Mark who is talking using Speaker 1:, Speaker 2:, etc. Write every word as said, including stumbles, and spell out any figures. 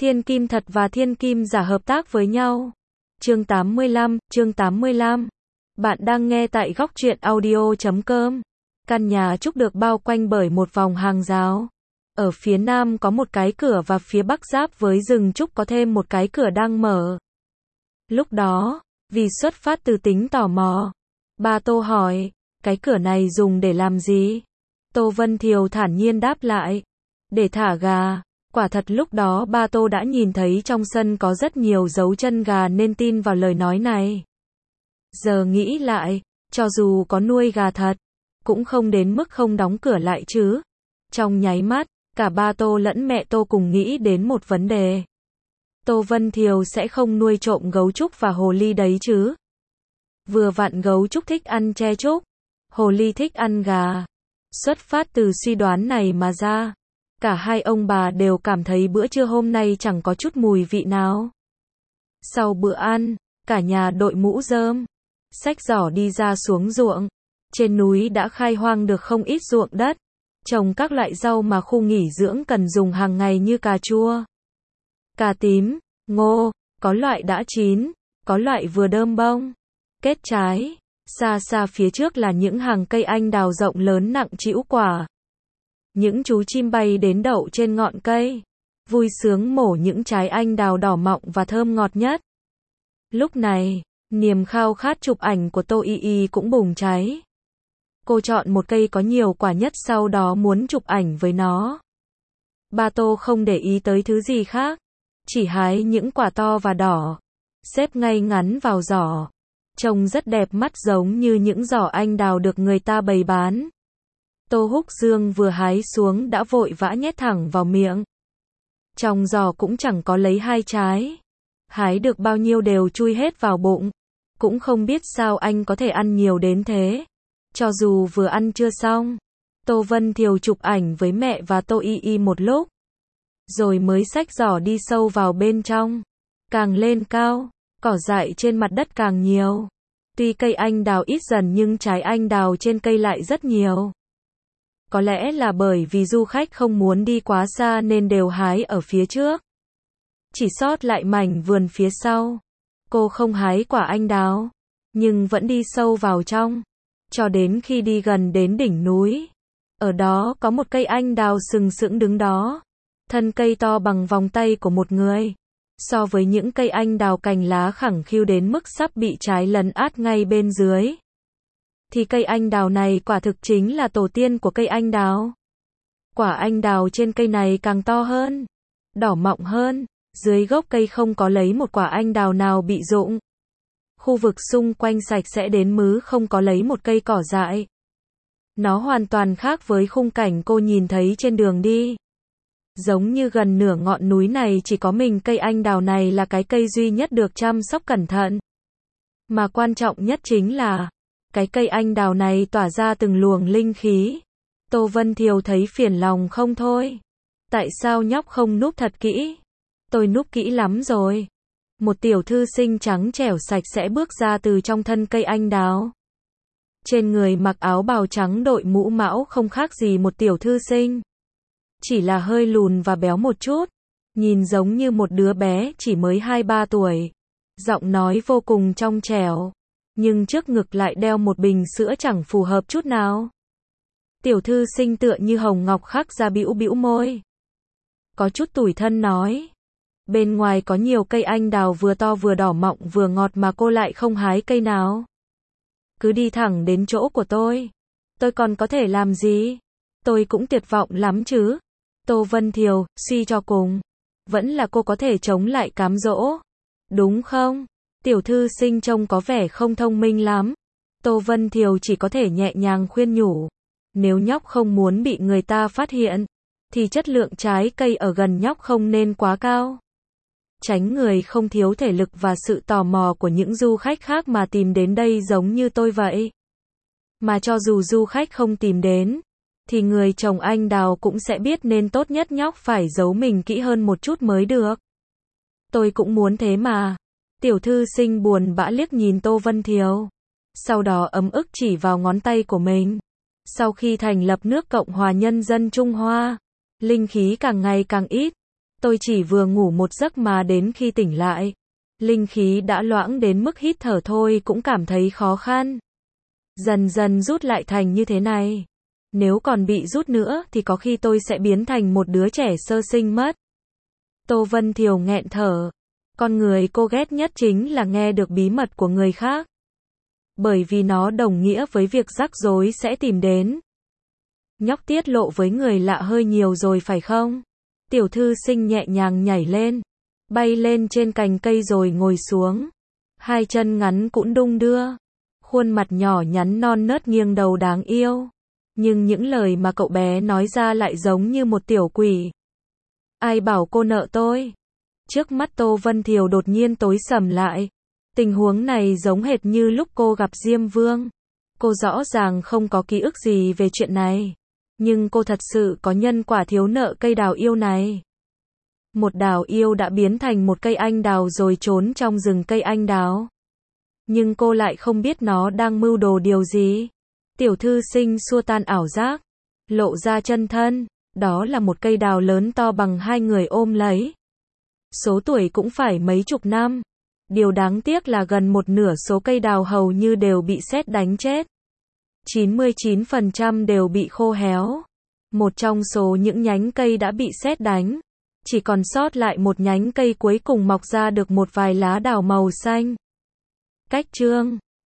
Speaker 1: Thiên kim thật và thiên kim giả hợp tác với nhau. Chương tám mươi lăm, chương tám mươi lăm. Bạn đang nghe tại góc truyện audio chấm com. Căn nhà trúc được bao quanh bởi một vòng hàng rào. Ở phía nam có một cái cửa và phía bắc giáp với rừng trúc có thêm một cái cửa đang mở. Lúc đó, vì xuất phát từ tính tò mò, ba Tô hỏi, cái cửa này dùng để làm gì? Tô Vân Thiều thản nhiên đáp lại, để thả gà. Quả thật lúc đó ba Tô đã nhìn thấy trong sân có rất nhiều dấu chân gà nên tin vào lời nói này. Giờ nghĩ lại, cho dù có nuôi gà thật, cũng không đến mức không đóng cửa lại chứ. Trong nháy mắt, cả ba Tô lẫn mẹ Tô cùng nghĩ đến một vấn đề. Tô Vân Thiều sẽ không nuôi trộm gấu trúc và hồ ly đấy chứ? Vừa vặn gấu trúc thích ăn tre trúc, hồ ly thích ăn gà. Xuất phát từ suy đoán này mà ra, cả hai ông bà đều cảm thấy bữa trưa hôm nay chẳng có chút mùi vị nào. Sau bữa ăn, cả nhà đội mũ rơm, xách giỏ đi ra xuống ruộng. Trên núi đã khai hoang được không ít ruộng đất, trồng các loại rau mà khu nghỉ dưỡng cần dùng hàng ngày như cà chua, cà tím, ngô, có loại đã chín, có loại vừa đơm bông, kết trái. Xa xa phía trước là những hàng cây anh đào rộng lớn nặng trĩu quả. Những chú chim bay đến đậu trên ngọn cây, vui sướng mổ những trái anh đào đỏ mọng và thơm ngọt nhất. Lúc này, niềm khao khát chụp ảnh của Tô Y Y cũng bùng cháy. Cô chọn một cây có nhiều quả nhất sau đó muốn chụp ảnh với nó. Ba Tô không để ý tới thứ gì khác, chỉ hái những quả to và đỏ, xếp ngay ngắn vào giỏ. Trông rất đẹp mắt giống như những giỏ anh đào được người ta bày bán. Tô Húc Dương vừa hái xuống đã vội vã nhét thẳng vào miệng. Trong giỏ cũng chẳng có lấy hai trái. Hái được bao nhiêu đều chui hết vào bụng. Cũng không biết sao anh có thể ăn nhiều đến thế. Cho dù vừa ăn chưa xong, Tô Vân Thiều chụp ảnh với mẹ và Tô Y Y một lúc. Rồi mới xách giỏ đi sâu vào bên trong. Càng lên cao, cỏ dại trên mặt đất càng nhiều. Tuy cây anh đào ít dần nhưng trái anh đào trên cây lại rất nhiều. Có lẽ là bởi vì du khách không muốn đi quá xa nên đều hái ở phía trước. Chỉ sót lại mảnh vườn phía sau. Cô không hái quả anh đào, nhưng vẫn đi sâu vào trong. Cho đến khi đi gần đến đỉnh núi. Ở đó có một cây anh đào sừng sững đứng đó. Thân cây to bằng vòng tay của một người. So với những cây anh đào cành lá khẳng khiu đến mức sắp bị trái lấn át ngay bên dưới, thì cây anh đào này quả thực chính là tổ tiên của cây anh đào. Quả anh đào trên cây này càng to hơn, đỏ mọng hơn, dưới gốc cây không có lấy một quả anh đào nào bị rụng. Khu vực xung quanh sạch sẽ đến mứ không có lấy một cây cỏ dại. Nó hoàn toàn khác với khung cảnh cô nhìn thấy trên đường đi. Giống như gần nửa ngọn núi này chỉ có mình cây anh đào này là cái cây duy nhất được chăm sóc cẩn thận. Mà quan trọng nhất chính là, cái cây anh đào này tỏa ra từng luồng linh khí. Tô Vân Thiều thấy phiền lòng không thôi. Tại sao nhóc không núp thật kỹ? Tôi núp kỹ lắm rồi. Một tiểu thư sinh trắng trẻo sạch sẽ bước ra từ trong thân cây anh đào. Trên người mặc áo bào trắng đội mũ mão không khác gì một tiểu thư sinh. Chỉ là hơi lùn và béo một chút, nhìn giống như một đứa bé chỉ mới hai ba tuổi. Giọng nói vô cùng trong trẻo, nhưng trước ngực lại đeo một bình sữa chẳng phù hợp chút nào. Tiểu thư sinh tựa như hồng ngọc khắc ra bĩu bĩu môi. Có chút tủi thân nói, bên ngoài có nhiều cây anh đào vừa to vừa đỏ mọng vừa ngọt mà cô lại không hái cây nào. Cứ đi thẳng đến chỗ của tôi. Tôi còn có thể làm gì? Tôi cũng tuyệt vọng lắm chứ. Tô Vân Thiều, suy cho cùng, vẫn là cô có thể chống lại cám dỗ, đúng không? Tiểu thư sinh trông có vẻ không thông minh lắm. Tô Vân Thiều chỉ có thể nhẹ nhàng khuyên nhủ. Nếu nhóc không muốn bị người ta phát hiện, thì chất lượng trái cây ở gần nhóc không nên quá cao. Tránh người không thiếu thể lực và sự tò mò của những du khách khác mà tìm đến đây giống như tôi vậy. Mà cho dù du khách không tìm đến, thì người trồng anh đào cũng sẽ biết nên tốt nhất nhóc phải giấu mình kỹ hơn một chút mới được. Tôi cũng muốn thế mà. Tiểu thư sinh buồn bã liếc nhìn Tô Vân Thiều. Sau đó ấm ức chỉ vào ngón tay của mình. Sau khi thành lập nước Cộng hòa Nhân dân Trung Hoa, linh khí càng ngày càng ít. Tôi chỉ vừa ngủ một giấc mà đến khi tỉnh lại, linh khí đã loãng đến mức hít thở thôi cũng cảm thấy khó khăn. Dần dần rút lại thành như thế này. Nếu còn bị rút nữa thì có khi tôi sẽ biến thành một đứa trẻ sơ sinh mất. Tô Vân Thiều nghẹn thở. Con người cô ghét nhất chính là nghe được bí mật của người khác. Bởi vì nó đồng nghĩa với việc rắc rối sẽ tìm đến. Nhóc tiết lộ với người lạ hơi nhiều rồi phải không? Tiểu thư sinh nhẹ nhàng nhảy lên, bay lên trên cành cây rồi ngồi xuống. Hai chân ngắn cũng đung đưa. Khuôn mặt nhỏ nhắn non nớt nghiêng đầu đáng yêu. Nhưng những lời mà cậu bé nói ra lại giống như một tiểu quỷ. Ai bảo cô nợ tôi? Trước mắt Tô Vân Thiều đột nhiên tối sầm lại. Tình huống này giống hệt như lúc cô gặp Diêm Vương. Cô rõ ràng không có ký ức gì về chuyện này. Nhưng cô thật sự có nhân quả thiếu nợ cây đào yêu này. Một đào yêu đã biến thành một cây anh đào rồi trốn trong rừng cây anh đào. Nhưng cô lại không biết nó đang mưu đồ điều gì. Tiểu thư sinh xua tan ảo giác, lộ ra chân thân. Đó là một cây đào lớn to bằng hai người ôm lấy. Số tuổi cũng phải mấy chục năm. Điều đáng tiếc là gần một nửa số cây đào hầu như đều bị sét đánh chết. chín mươi chín phần trăm đều bị khô héo. Một trong số những nhánh cây đã bị sét đánh. Chỉ còn sót lại một nhánh cây cuối cùng mọc ra được một vài lá đào màu xanh. Cách chương